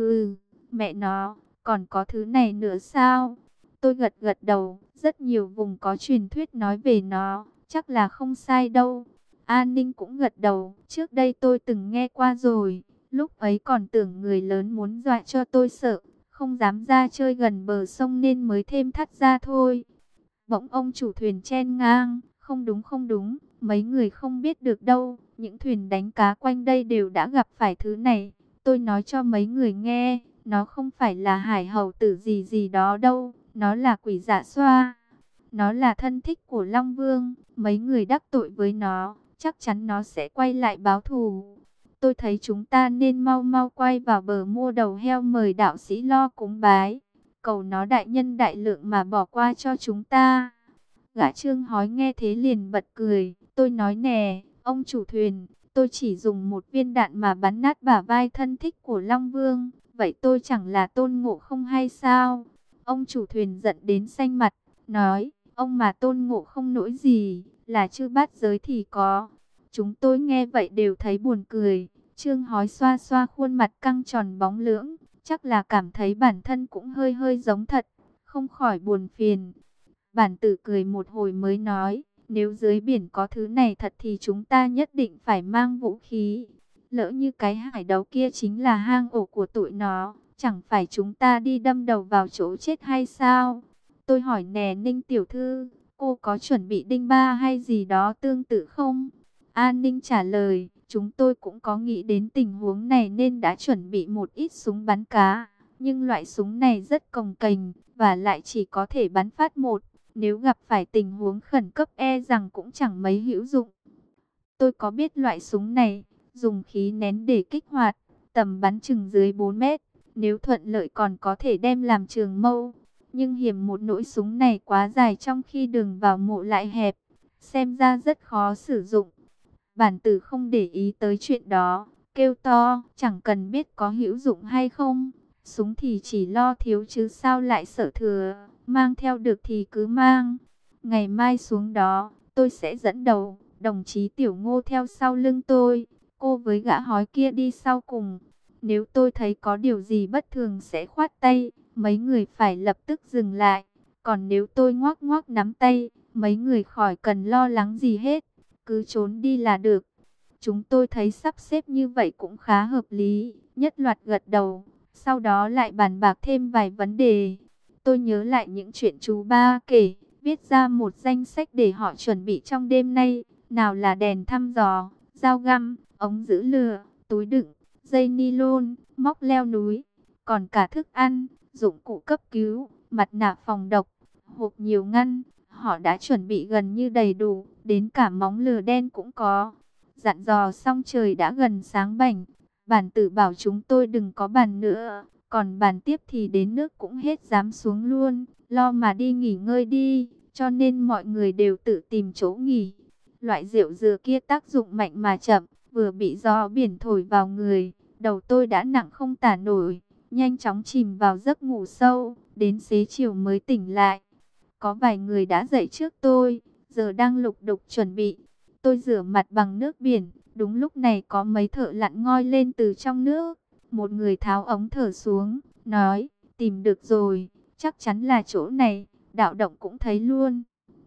[SPEAKER 1] mẹ nó, còn có thứ này nữa sao? Tôi gật gật đầu, rất nhiều vùng có truyền thuyết nói về nó, chắc là không sai đâu. An Ninh cũng gật đầu, trước đây tôi từng nghe qua rồi, lúc ấy còn tưởng người lớn muốn dọa cho tôi sợ, không dám ra chơi gần bờ sông nên mới thêm thắt ra thôi. Bỗng ông chủ thuyền chen ngang, không đúng không đúng, mấy người không biết được đâu, những thuyền đánh cá quanh đây đều đã gặp phải thứ này. Tôi nói cho mấy người nghe, nó không phải là hải hầu tử gì gì đó đâu, nó là quỷ dạ xoa. Nó là thân thích của Long Vương, mấy người đắc tội với nó, chắc chắn nó sẽ quay lại báo thù. Tôi thấy chúng ta nên mau mau quay vào bờ mua đầu heo mời đạo sĩ lo cúng bái, cầu nó đại nhân đại lượng mà bỏ qua cho chúng ta. Gã Trương hói nghe thế liền bật cười, tôi nói nè, ông chủ thuyền, tôi chỉ dùng một viên đạn mà bắn nát bả vai thân thích của Long Vương, vậy tôi chẳng là Tôn Ngộ Không hay sao? Ông chủ thuyền giận đến xanh mặt, nói, ông mà Tôn Ngộ Không nỗi gì, là chư bát giới thì có. Chúng tôi nghe vậy đều thấy buồn cười. Trương hói xoa xoa khuôn mặt căng tròn bóng lưỡng, chắc là cảm thấy bản thân cũng hơi hơi giống thật, không khỏi buồn phiền. Bản tử cười một hồi mới nói, nếu dưới biển có thứ này thật thì chúng ta nhất định phải mang vũ khí. Lỡ như cái hải đấu kia chính là hang ổ của tụi nó, chẳng phải chúng ta đi đâm đầu vào chỗ chết hay sao? Tôi hỏi nè Ninh tiểu thư, cô có chuẩn bị đinh ba hay gì đó tương tự không? An Ninh trả lời, chúng tôi cũng có nghĩ đến tình huống này nên đã chuẩn bị một ít súng bắn cá. Nhưng loại súng này rất cồng kềnh và lại chỉ có thể bắn phát một. Nếu gặp phải tình huống khẩn cấp e rằng cũng chẳng mấy hữu dụng. Tôi có biết loại súng này, dùng khí nén để kích hoạt, tầm bắn chừng dưới 4 mét. Nếu thuận lợi còn có thể đem làm trường mâu. Nhưng hiểm một nỗi súng này quá dài trong khi đường vào mộ lại hẹp. Xem ra rất khó sử dụng. Bản tử không để ý tới chuyện đó, kêu to, chẳng cần biết có hữu dụng hay không. Súng thì chỉ lo thiếu chứ sao lại sợ thừa, mang theo được thì cứ mang. Ngày mai xuống đó, tôi sẽ dẫn đầu, đồng chí Tiểu Ngô theo sau lưng tôi, cô với gã hói kia đi sau cùng. Nếu tôi thấy có điều gì bất thường sẽ khoát tay, mấy người phải lập tức dừng lại. Còn nếu tôi ngoắc ngoắc nắm tay, mấy người khỏi cần lo lắng gì hết, cứ trốn đi là được. Chúng tôi thấy sắp xếp như vậy cũng khá hợp lý, nhất loạt gật đầu. Sau đó lại bàn bạc thêm vài vấn đề. Tôi nhớ lại những chuyện chú ba kể, viết ra một danh sách để họ chuẩn bị trong đêm nay. Nào là đèn thăm dò, dao găm, ống giữ lửa, túi đựng, dây ni lông, móc leo núi. Còn cả thức ăn, dụng cụ cấp cứu, mặt nạ phòng độc, hộp nhiều ngăn. Họ đã chuẩn bị gần như đầy đủ, đến cả móng lửa đen cũng có. Dặn dò xong trời đã gần sáng bảnh. Bản tử bảo chúng tôi đừng có bàn nữa, còn bàn tiếp thì đến nước cũng hết dám xuống luôn, lo mà đi nghỉ ngơi đi, cho nên mọi người đều tự tìm chỗ nghỉ. Loại rượu dừa kia tác dụng mạnh mà chậm, vừa bị gió biển thổi vào người, đầu tôi đã nặng không tả nổi, nhanh chóng chìm vào giấc ngủ sâu, đến xế chiều mới tỉnh lại. Có vài người đã dậy trước tôi, giờ đang lục đục chuẩn bị. Tôi rửa mặt bằng nước biển. Đúng lúc này có mấy thợ lặn ngoi lên từ trong nước. Một người tháo ống thở xuống, nói, tìm được rồi, chắc chắn là chỗ này, đạo động cũng thấy luôn.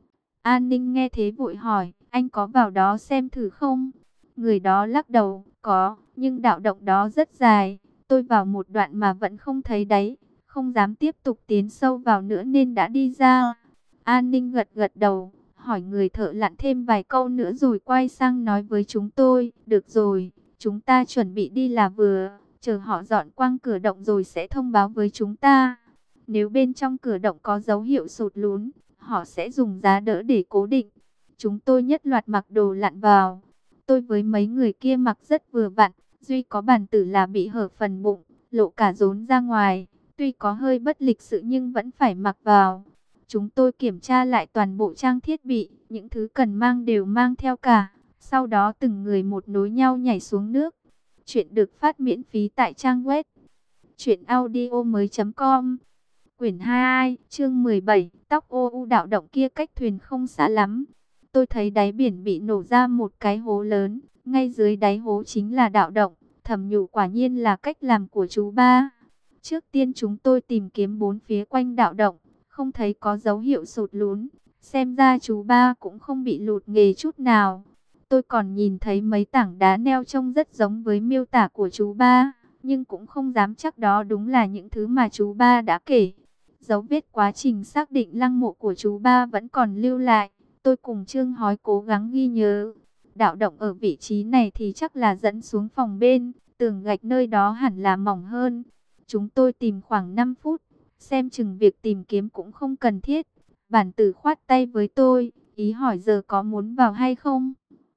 [SPEAKER 1] An Ninh nghe thế vội hỏi, anh có vào đó xem thử không? Người đó lắc đầu, có, nhưng đạo động đó rất dài, tôi vào một đoạn mà vẫn không thấy đáy, không dám tiếp tục tiến sâu vào nữa nên đã đi ra. An Ninh gật gật đầu, hỏi người thợ lặn thêm vài câu nữa rồi quay sang nói với chúng tôi, được rồi, chúng ta chuẩn bị đi là vừa, chờ họ dọn quang cửa động rồi sẽ thông báo với chúng ta. Nếu bên trong cửa động có dấu hiệu sụt lún, họ sẽ dùng giá đỡ để cố định. Chúng tôi nhất loạt mặc đồ lặn vào. Tôi với mấy người kia mặc rất vừa vặn, duy có Bản Tử là bị hở phần bụng, lộ cả rốn ra ngoài. Tuy có hơi bất lịch sự nhưng vẫn phải mặc vào. Chúng tôi kiểm tra lại toàn bộ trang thiết bị, những thứ cần mang đều mang theo cả. Sau đó từng người một nối nhau nhảy xuống nước. Chuyện được phát miễn phí tại trang web truyệnaudiomoi.com. Quyển 2, chương 17, tóc ô u. Đạo động kia cách thuyền không xa lắm. Tôi thấy đáy biển bị nổ ra một cái hố lớn, ngay dưới đáy hố chính là đạo động. Thầm nhủ quả nhiên là cách làm của chú ba. Trước tiên chúng tôi tìm kiếm bốn phía quanh đạo động, không thấy có dấu hiệu sụt lún. Xem ra chú ba cũng không bị lụt nghề chút nào. Tôi còn nhìn thấy mấy tảng đá neo trông rất giống với miêu tả của chú ba, nhưng cũng không dám chắc đó đúng là những thứ mà chú ba đã kể. Dấu vết quá trình xác định lăng mộ của chú ba vẫn còn lưu lại. Tôi cùng Trương Hói cố gắng ghi nhớ. Đạo động ở vị trí này thì chắc là dẫn xuống phòng bên, tường gạch nơi đó hẳn là mỏng hơn. Chúng tôi tìm khoảng 5 phút, xem chừng việc tìm kiếm cũng không cần thiết. Bản Tử khoát tay với tôi, ý hỏi giờ có muốn vào hay không.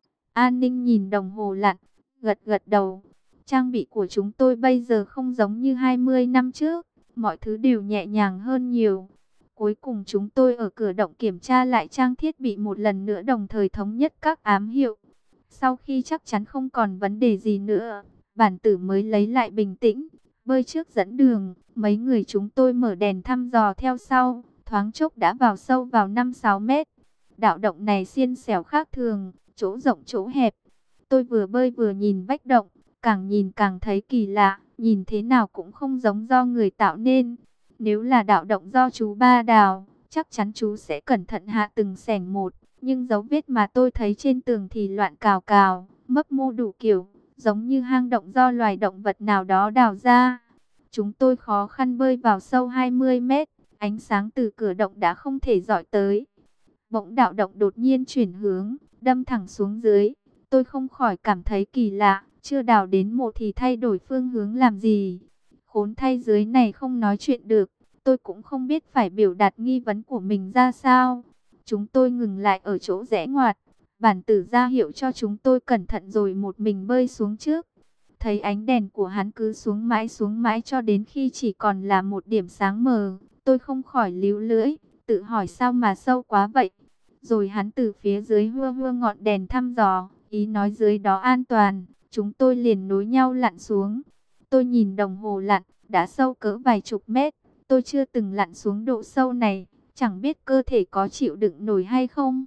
[SPEAKER 1] An Ninh nhìn đồng hồ lặn, gật gật đầu. Trang bị của chúng tôi bây giờ không giống như 20 năm trước, mọi thứ đều nhẹ nhàng hơn nhiều. Cuối cùng chúng tôi ở cửa động kiểm tra lại trang thiết bị một lần nữa, đồng thời thống nhất các ám hiệu. Sau khi chắc chắn không còn vấn đề gì nữa, Bản Tử mới lấy lại bình tĩnh, bơi trước dẫn đường. Mấy người chúng tôi mở đèn thăm dò theo sau, thoáng chốc đã vào sâu vào 5-6 mét. Đạo động này xiên xẻo khác thường, chỗ rộng chỗ hẹp. Tôi vừa bơi vừa nhìn vách động, càng nhìn càng thấy kỳ lạ, nhìn thế nào cũng không giống do người tạo nên. Nếu là đạo động do chú ba đào, chắc chắn chú sẽ cẩn thận hạ từng xẻng một. Nhưng dấu vết mà tôi thấy trên tường thì loạn cào cào, mấp mô đủ kiểu, giống như hang động do loài động vật nào đó đào ra. Chúng tôi khó khăn bơi vào sâu 20 mét, ánh sáng từ cửa động đã không thể dọi tới. Bỗng đạo động đột nhiên chuyển hướng, đâm thẳng xuống dưới. Tôi không khỏi cảm thấy kỳ lạ, chưa đào đến mộ thì thay đổi phương hướng làm gì. Khốn thay dưới này không nói chuyện được, tôi cũng không biết phải biểu đạt nghi vấn của mình ra sao. Chúng tôi ngừng lại ở chỗ rẽ ngoặt. Bản Tử ra hiệu cho chúng tôi cẩn thận rồi một mình bơi xuống trước. Thấy ánh đèn của hắn cứ xuống mãi cho đến khi chỉ còn là một điểm sáng mờ. Tôi không khỏi líu lưỡi, tự hỏi sao mà sâu quá vậy. Rồi hắn từ phía dưới hua hua ngọn đèn thăm dò, ý nói dưới đó an toàn. Chúng tôi liền nối nhau lặn xuống. Tôi nhìn đồng hồ lặn, đã sâu cỡ vài chục mét. Tôi chưa từng lặn xuống độ sâu này, chẳng biết cơ thể có chịu đựng nổi hay không.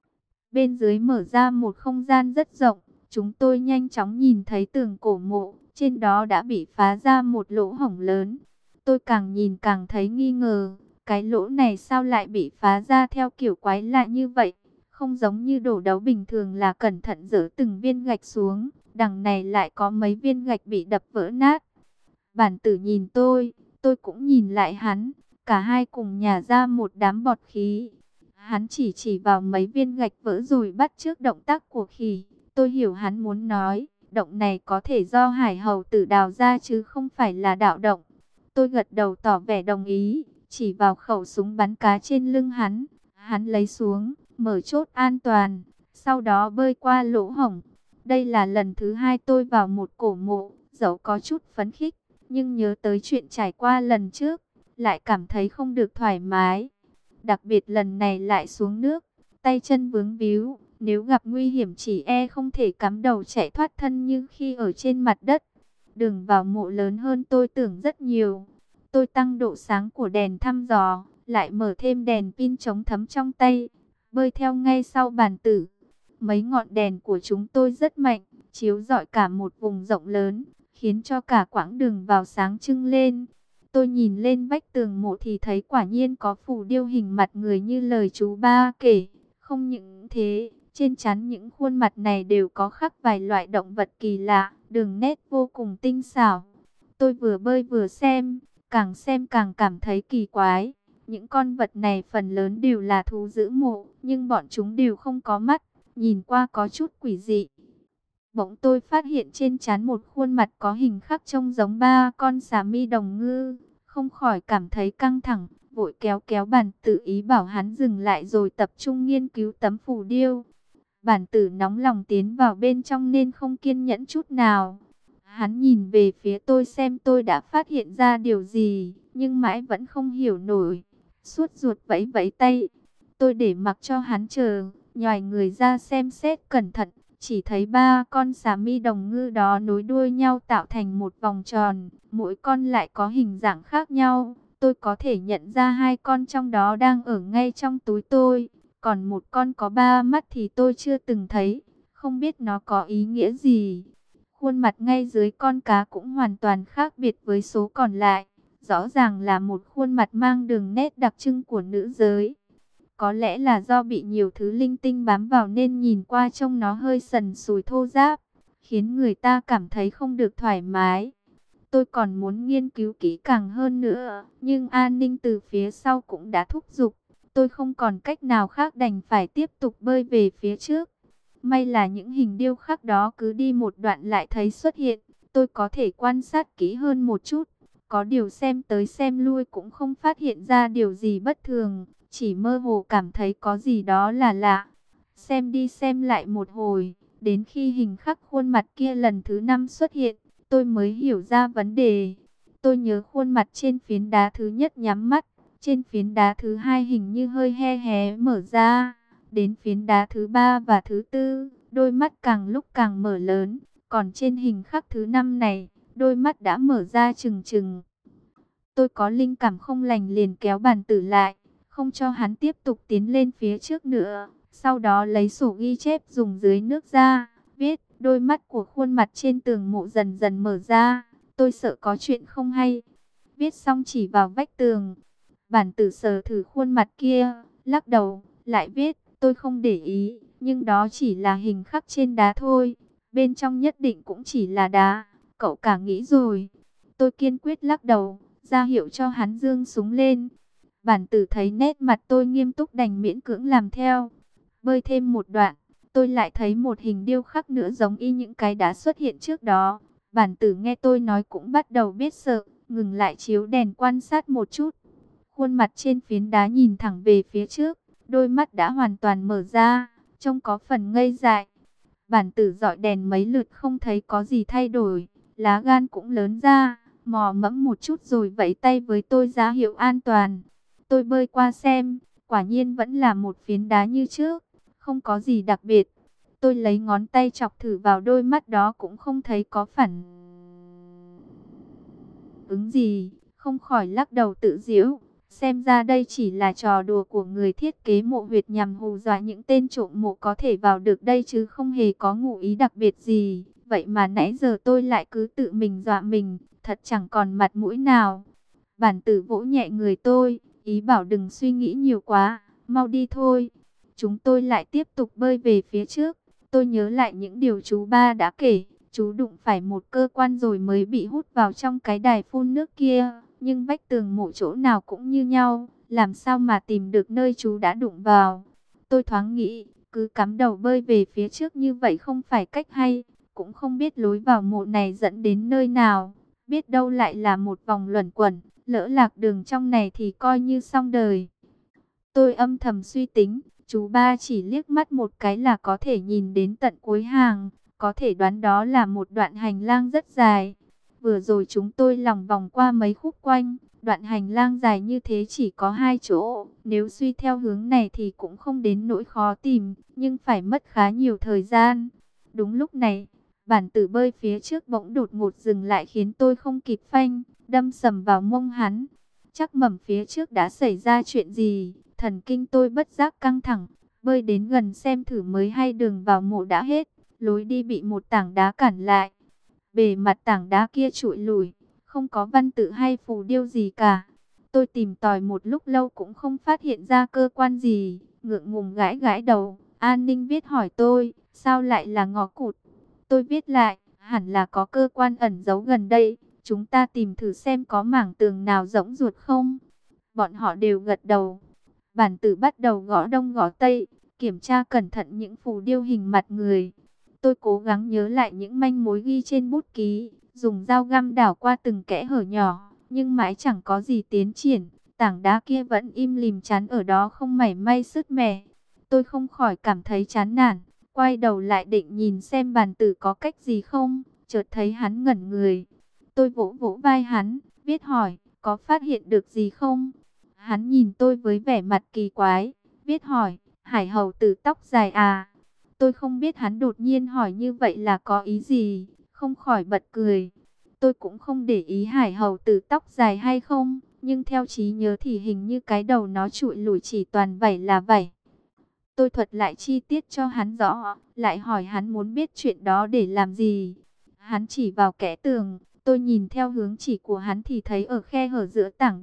[SPEAKER 1] Bên dưới mở ra một không gian rất rộng. Chúng tôi nhanh chóng nhìn thấy tường cổ mộ, trên đó đã bị phá ra một lỗ hổng lớn. Tôi càng nhìn càng thấy nghi ngờ, cái lỗ này sao lại bị phá ra theo kiểu quái lạ như vậy? Không giống như đổ đấu bình thường là cẩn thận dỡ từng viên gạch xuống, đằng này lại có mấy viên gạch bị đập vỡ nát. Bản Tử nhìn tôi cũng nhìn lại hắn, cả hai cùng nhả ra một đám bọt khí. Hắn chỉ vào mấy viên gạch vỡ rồi bắt chước động tác của khỉ. Tôi hiểu hắn muốn nói, động này có thể do Hải Hầu Tử đào ra chứ không phải là đạo động. Tôi gật đầu tỏ vẻ đồng ý, chỉ vào khẩu súng bắn cá trên lưng hắn. Hắn lấy xuống, mở chốt an toàn, sau đó bơi qua lỗ hổng. Đây là lần thứ hai tôi vào một cổ mộ, dẫu có chút phấn khích, nhưng nhớ tới chuyện trải qua lần trước, lại cảm thấy không được thoải mái. Đặc biệt lần này lại xuống nước, tay chân vướng víu, nếu gặp nguy hiểm chỉ không thể cắm đầu chạy thoát thân như khi ở trên mặt đất. Đường vào mộ lớn hơn tôi tưởng rất nhiều. Tôi tăng độ sáng của đèn thăm dò, lại mở thêm đèn pin chống thấm trong tay, bơi theo ngay sau Bản Tử. Mấy ngọn đèn của chúng tôi rất mạnh, chiếu rọi cả một vùng rộng lớn, khiến cho cả quãng đường vào sáng trưng lên. Tôi nhìn lên vách tường mộ thì thấy quả nhiên có phù điêu hình mặt người như lời chú ba kể. Không những thế, trên trán những khuôn mặt này đều có khắc vài loại động vật kỳ lạ, đường nét vô cùng tinh xảo. Tôi vừa bơi vừa xem càng cảm thấy kỳ quái. Những con vật này phần lớn đều là thú giữ mộ, nhưng bọn chúng đều không có mắt, nhìn qua có chút quỷ dị. Bỗng tôi phát hiện trên trán một khuôn mặt có hình khắc trông giống ba con xà mi đồng ngư, không khỏi cảm thấy căng thẳng, vội kéo kéo bản tử ý bảo hắn dừng lại rồi tập trung nghiên cứu tấm phù điêu. Bản tử nóng lòng tiến vào bên trong nên không kiên nhẫn chút nào. Hắn nhìn về phía tôi xem tôi đã phát hiện ra điều gì, nhưng mãi vẫn không hiểu nổi. Suốt ruột vẫy vẫy tay. Tôi để mặc cho hắn chờ, nhòi người ra xem xét cẩn thận. Chỉ thấy ba con xà mi đồng ngư đó nối đuôi nhau tạo thành một vòng tròn, mỗi con lại có hình dạng khác nhau. Tôi có thể nhận ra hai con trong đó đang ở ngay trong túi tôi, còn một con có ba mắt thì tôi chưa từng thấy, không biết nó có ý nghĩa gì. Khuôn mặt ngay dưới con cá cũng hoàn toàn khác biệt với số còn lại, rõ ràng là một khuôn mặt mang đường nét đặc trưng của nữ giới. Có lẽ là do bị nhiều thứ linh tinh bám vào nên nhìn qua trông nó hơi sần sùi thô ráp, khiến người ta cảm thấy không được thoải mái. Tôi còn muốn nghiên cứu kỹ càng hơn nữa, nhưng an ninh từ phía sau cũng đã thúc giục. Tôi không còn cách nào khác đành phải tiếp tục bơi về phía trước. May là những hình điêu khắc đó cứ đi một đoạn lại thấy xuất hiện. Tôi có thể quan sát kỹ hơn một chút. Có điều xem tới xem lui cũng không phát hiện ra điều gì bất thường. Chỉ mơ hồ cảm thấy có gì đó là lạ. Xem đi xem lại một hồi, đến khi hình khắc khuôn mặt kia lần thứ 5 xuất hiện, tôi mới hiểu ra vấn đề. Tôi nhớ khuôn mặt trên phiến đá thứ nhất nhắm mắt, trên phiến đá thứ hai hình như hơi hé hé mở ra. Đến phiến đá thứ ba và thứ tư, đôi mắt càng lúc càng mở lớn. Còn trên hình khắc thứ 5 này, đôi mắt đã mở ra trừng trừng. Tôi có linh cảm không lành liền kéo bàn tử lại, không cho hắn tiếp tục tiến lên phía trước nữa. Sau đó lấy sổ ghi chép dùng dưới nước ra, viết. Đôi mắt của khuôn mặt trên tường mộ dần dần mở ra. Tôi sợ có chuyện không hay. Viết xong chỉ vào vách tường. Bản tử sờ thử khuôn mặt kia, lắc đầu, lại viết. Tôi không để ý, nhưng đó chỉ là hình khắc trên đá thôi. Bên trong nhất định cũng chỉ là đá. Cậu cả nghĩ rồi. Tôi kiên quyết lắc đầu, ra hiệu cho hắn giương súng lên. Bản tử thấy nét mặt tôi nghiêm túc đành miễn cưỡng làm theo. Bơi thêm một đoạn, tôi lại thấy một hình điêu khắc nữa giống y những cái đã xuất hiện trước đó. Bản tử nghe tôi nói cũng bắt đầu biết sợ, ngừng lại chiếu đèn quan sát một chút. Khuôn mặt trên phiến đá nhìn thẳng về phía trước, đôi mắt đã hoàn toàn mở ra, trông có phần ngây dại. Bản tử dọi đèn mấy lượt không thấy có gì thay đổi, lá gan cũng lớn ra, mò mẫm một chút rồi vẫy tay với tôi ra hiệu an toàn. Tôi bơi qua xem, quả nhiên vẫn là một phiến đá như trước, không có gì đặc biệt. Tôi lấy ngón tay chọc thử vào đôi mắt đó cũng không thấy có phản ứng gì, không khỏi lắc đầu tự giễu. Xem ra đây chỉ là trò đùa của người thiết kế mộ huyệt nhằm hù dọa những tên trộm mộ có thể vào được đây chứ không hề có ngụ ý đặc biệt gì. Vậy mà nãy giờ tôi lại cứ tự mình dọa mình, thật chẳng còn mặt mũi nào. Bản tử vỗ nhẹ người tôi, ý bảo đừng suy nghĩ nhiều quá, mau đi thôi. Chúng tôi lại tiếp tục bơi về phía trước. Tôi nhớ lại những điều chú ba đã kể. Chú đụng phải một cơ quan rồi mới bị hút vào trong cái đài phun nước kia. Nhưng vách tường mộ chỗ nào cũng như nhau. Làm sao mà tìm được nơi chú đã đụng vào. Tôi thoáng nghĩ, cứ cắm đầu bơi về phía trước như vậy không phải cách hay. Cũng không biết lối vào mộ này dẫn đến nơi nào. Biết đâu lại là một vòng luẩn quẩn. Lỡ lạc đường trong này thì coi như xong đời. Tôi âm thầm suy tính. Chú ba chỉ liếc mắt một cái là có thể nhìn đến tận cuối hàng. Có thể đoán đó là một đoạn hành lang rất dài. Vừa rồi chúng tôi lòng vòng qua mấy khúc quanh. Đoạn hành lang dài như thế chỉ có 2 chỗ. Nếu suy theo hướng này thì cũng không đến nỗi khó tìm. Nhưng phải mất khá nhiều thời gian. Đúng lúc này, bản tử bơi phía trước bỗng đột ngột dừng lại khiến tôi không kịp phanh. Đâm sầm vào mông hắn. Chắc mẩm phía trước đã xảy ra chuyện gì. Thần kinh tôi bất giác căng thẳng. Bơi đến gần xem thử mới hay đường vào mộ đã hết. Lối đi bị một tảng đá cản lại. Bề mặt tảng đá kia trụi lủi, không có văn tự hay phù điêu gì cả. Tôi tìm tòi một lúc lâu cũng không phát hiện ra cơ quan gì. Ngượng ngùng gãi gãi đầu. An ninh viết hỏi tôi, sao lại là ngõ cụt? Tôi viết lại, hẳn là có cơ quan ẩn giấu gần đây. Chúng ta tìm thử xem có mảng tường nào rỗng ruột không? Bọn họ đều gật đầu. Bản tử bắt đầu gõ đông gõ tây, kiểm tra cẩn thận những phù điêu hình mặt người. Tôi cố gắng nhớ lại những manh mối ghi trên bút ký, dùng dao găm đảo qua từng kẽ hở nhỏ, nhưng mãi chẳng có gì tiến triển. Tảng đá kia vẫn im lìm chắn ở đó không mảy may sứt mẻ. Tôi không khỏi cảm thấy chán nản, quay đầu lại định nhìn xem bàn tử có cách gì không, chợt thấy hắn ngẩn người. Tôi vỗ vỗ vai hắn, viết hỏi, có phát hiện được gì không? Hắn nhìn tôi với vẻ mặt kỳ quái, viết hỏi, Hải hầu tử tóc dài à? Tôi không biết hắn đột nhiên hỏi như vậy là có ý gì, không khỏi bật cười. Tôi cũng không để ý Hải hầu tử tóc dài hay không, nhưng theo trí nhớ thì hình như cái đầu nó trụi lủi chỉ toàn vảy là vảy. Tôi thuật lại chi tiết cho hắn rõ, lại hỏi hắn muốn biết chuyện đó để làm gì. Hắn chỉ vào kẽ tường, tôi nhìn theo hướng chỉ của hắn thì thấy ở khe hở giữa tảng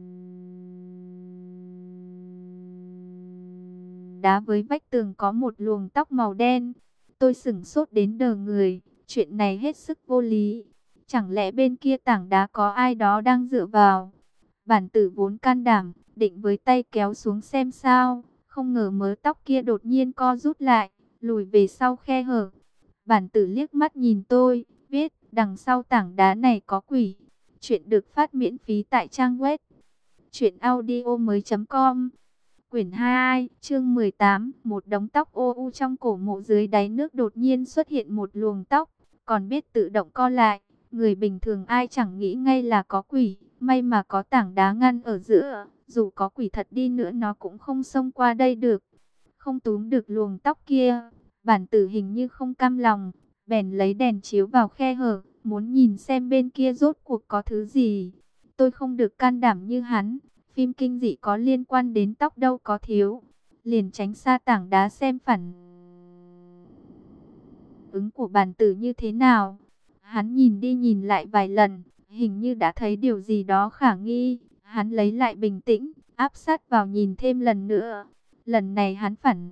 [SPEAKER 1] đá với vách tường có một luồng tóc màu đen. Tôi sửng sốt đến đờ người, chuyện này hết sức vô lý. Chẳng lẽ bên kia tảng đá có ai đó đang dựa vào? Bản tử vốn can đảm, định với tay kéo xuống xem sao. Không ngờ mớ tóc kia đột nhiên co rút lại, lùi về sau khe hở. Bản tử liếc mắt nhìn tôi, viết, đằng sau tảng đá này có quỷ. Chuyện được phát miễn phí tại trang web truyệnaudiomoi.com. Quyển 2, chương 18, một đống tóc ô u trong cổ mộ dưới đáy nước đột nhiên xuất hiện một luồng tóc, còn biết tự động co lại. Người bình thường ai chẳng nghĩ ngay là có quỷ, may mà có tảng đá ngăn ở giữa, dù có quỷ thật đi nữa nó cũng không xông qua đây được. Không túm được luồng tóc kia, bản tử hình như không cam lòng, bèn lấy đèn chiếu vào khe hở, muốn nhìn xem bên kia rốt cuộc có thứ gì. Tôi không được can đảm như hắn, phim kinh dị có liên quan đến tóc đâu có thiếu, liền tránh xa tảng đá xem phản ứng của bản tử như thế nào. Hắn nhìn đi nhìn lại vài lần, hình như đã thấy điều gì đó khả nghi. Hắn lấy lại bình tĩnh, áp sát vào nhìn thêm lần nữa. Lần này hắn phản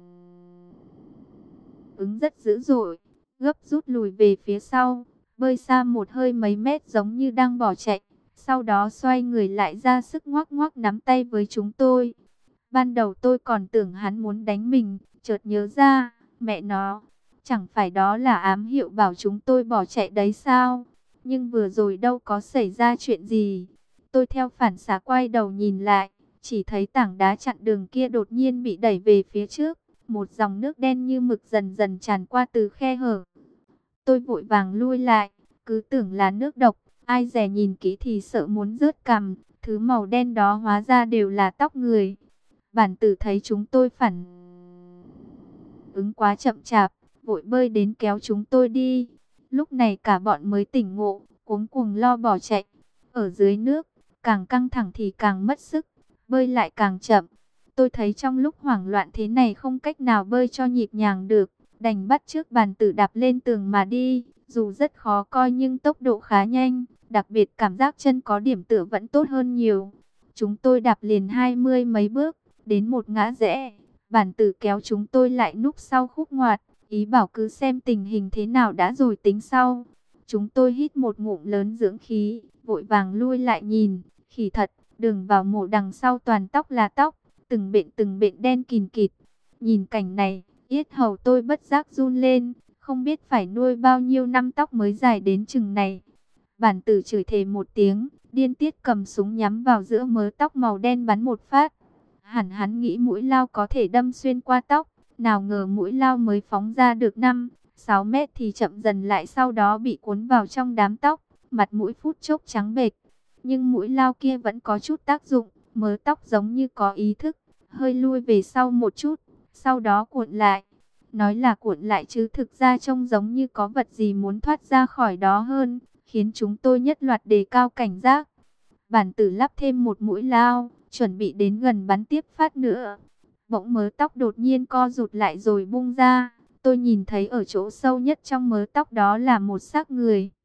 [SPEAKER 1] ứng rất dữ dội, gấp rút lùi về phía sau, bơi xa một hơi mấy mét giống như đang bỏ chạy. Sau đó xoay người lại ra sức ngoắc ngoắc nắm tay với chúng tôi. Ban đầu tôi còn tưởng hắn muốn đánh mình, chợt nhớ ra, mẹ nó, chẳng phải đó là ám hiệu bảo chúng tôi bỏ chạy đấy sao? Nhưng vừa rồi đâu có xảy ra chuyện gì. Tôi theo phản xạ quay đầu nhìn lại, chỉ thấy tảng đá chặn đường kia đột nhiên bị đẩy về phía trước. Một dòng nước đen như mực dần dần tràn qua từ khe hở. Tôi vội vàng lui lại, cứ tưởng là nước độc. Ai dè nhìn kỹ thì sợ muốn rớt cằm. Thứ màu đen đó hóa ra đều là tóc người. Bản tử thấy chúng tôi phản ứng quá chậm chạp, vội bơi đến kéo chúng tôi đi. Lúc này cả bọn mới tỉnh ngộ, cuống cuồng lo bỏ chạy. Ở dưới nước, càng căng thẳng thì càng mất sức, bơi lại càng chậm. Tôi thấy trong lúc hoảng loạn thế này không cách nào bơi cho nhịp nhàng được, đành bắt chước bản tử đạp lên tường mà đi. Dù rất khó coi nhưng tốc độ khá nhanh, đặc biệt cảm giác chân có điểm tựa vẫn tốt hơn nhiều. Chúng tôi đạp liền 20 mấy bước, đến một ngã rẽ. Bản tử kéo chúng tôi lại núp sau khúc ngoặt, ý bảo cứ xem tình hình thế nào đã rồi tính sau. Chúng tôi hít một ngụm lớn dưỡng khí, vội vàng lui lại nhìn. Khỉ thật, đường vào mộ đằng sau toàn tóc là tóc, từng bệnh đen kìn kịt. Nhìn cảnh này, yết hầu tôi bất giác run lên, không biết phải nuôi bao nhiêu năm tóc mới dài đến chừng này. Bản tử chửi thề một tiếng, điên tiết cầm súng nhắm vào giữa mớ tóc màu đen bắn một phát. Hẳn hắn nghĩ mũi lao có thể đâm xuyên qua tóc, nào ngờ mũi lao mới phóng ra được 5-6 mét thì chậm dần lại, sau đó bị cuốn vào trong đám tóc, mặt mũi phút chốc trắng bệch. Nhưng mũi lao kia vẫn có chút tác dụng, mớ tóc giống như có ý thức, hơi lui về sau một chút, sau đó cuộn lại. Nói là cuộn lại chứ thực ra trông giống như có vật gì muốn thoát ra khỏi đó hơn, khiến chúng tôi nhất loạt đề cao cảnh giác. Bản tử lắp thêm một mũi lao, chuẩn bị đến gần bắn tiếp phát nữa. Bỗng mớ tóc đột nhiên co rụt lại rồi bung ra. Tôi nhìn thấy ở chỗ sâu nhất trong mớ tóc đó là một xác người.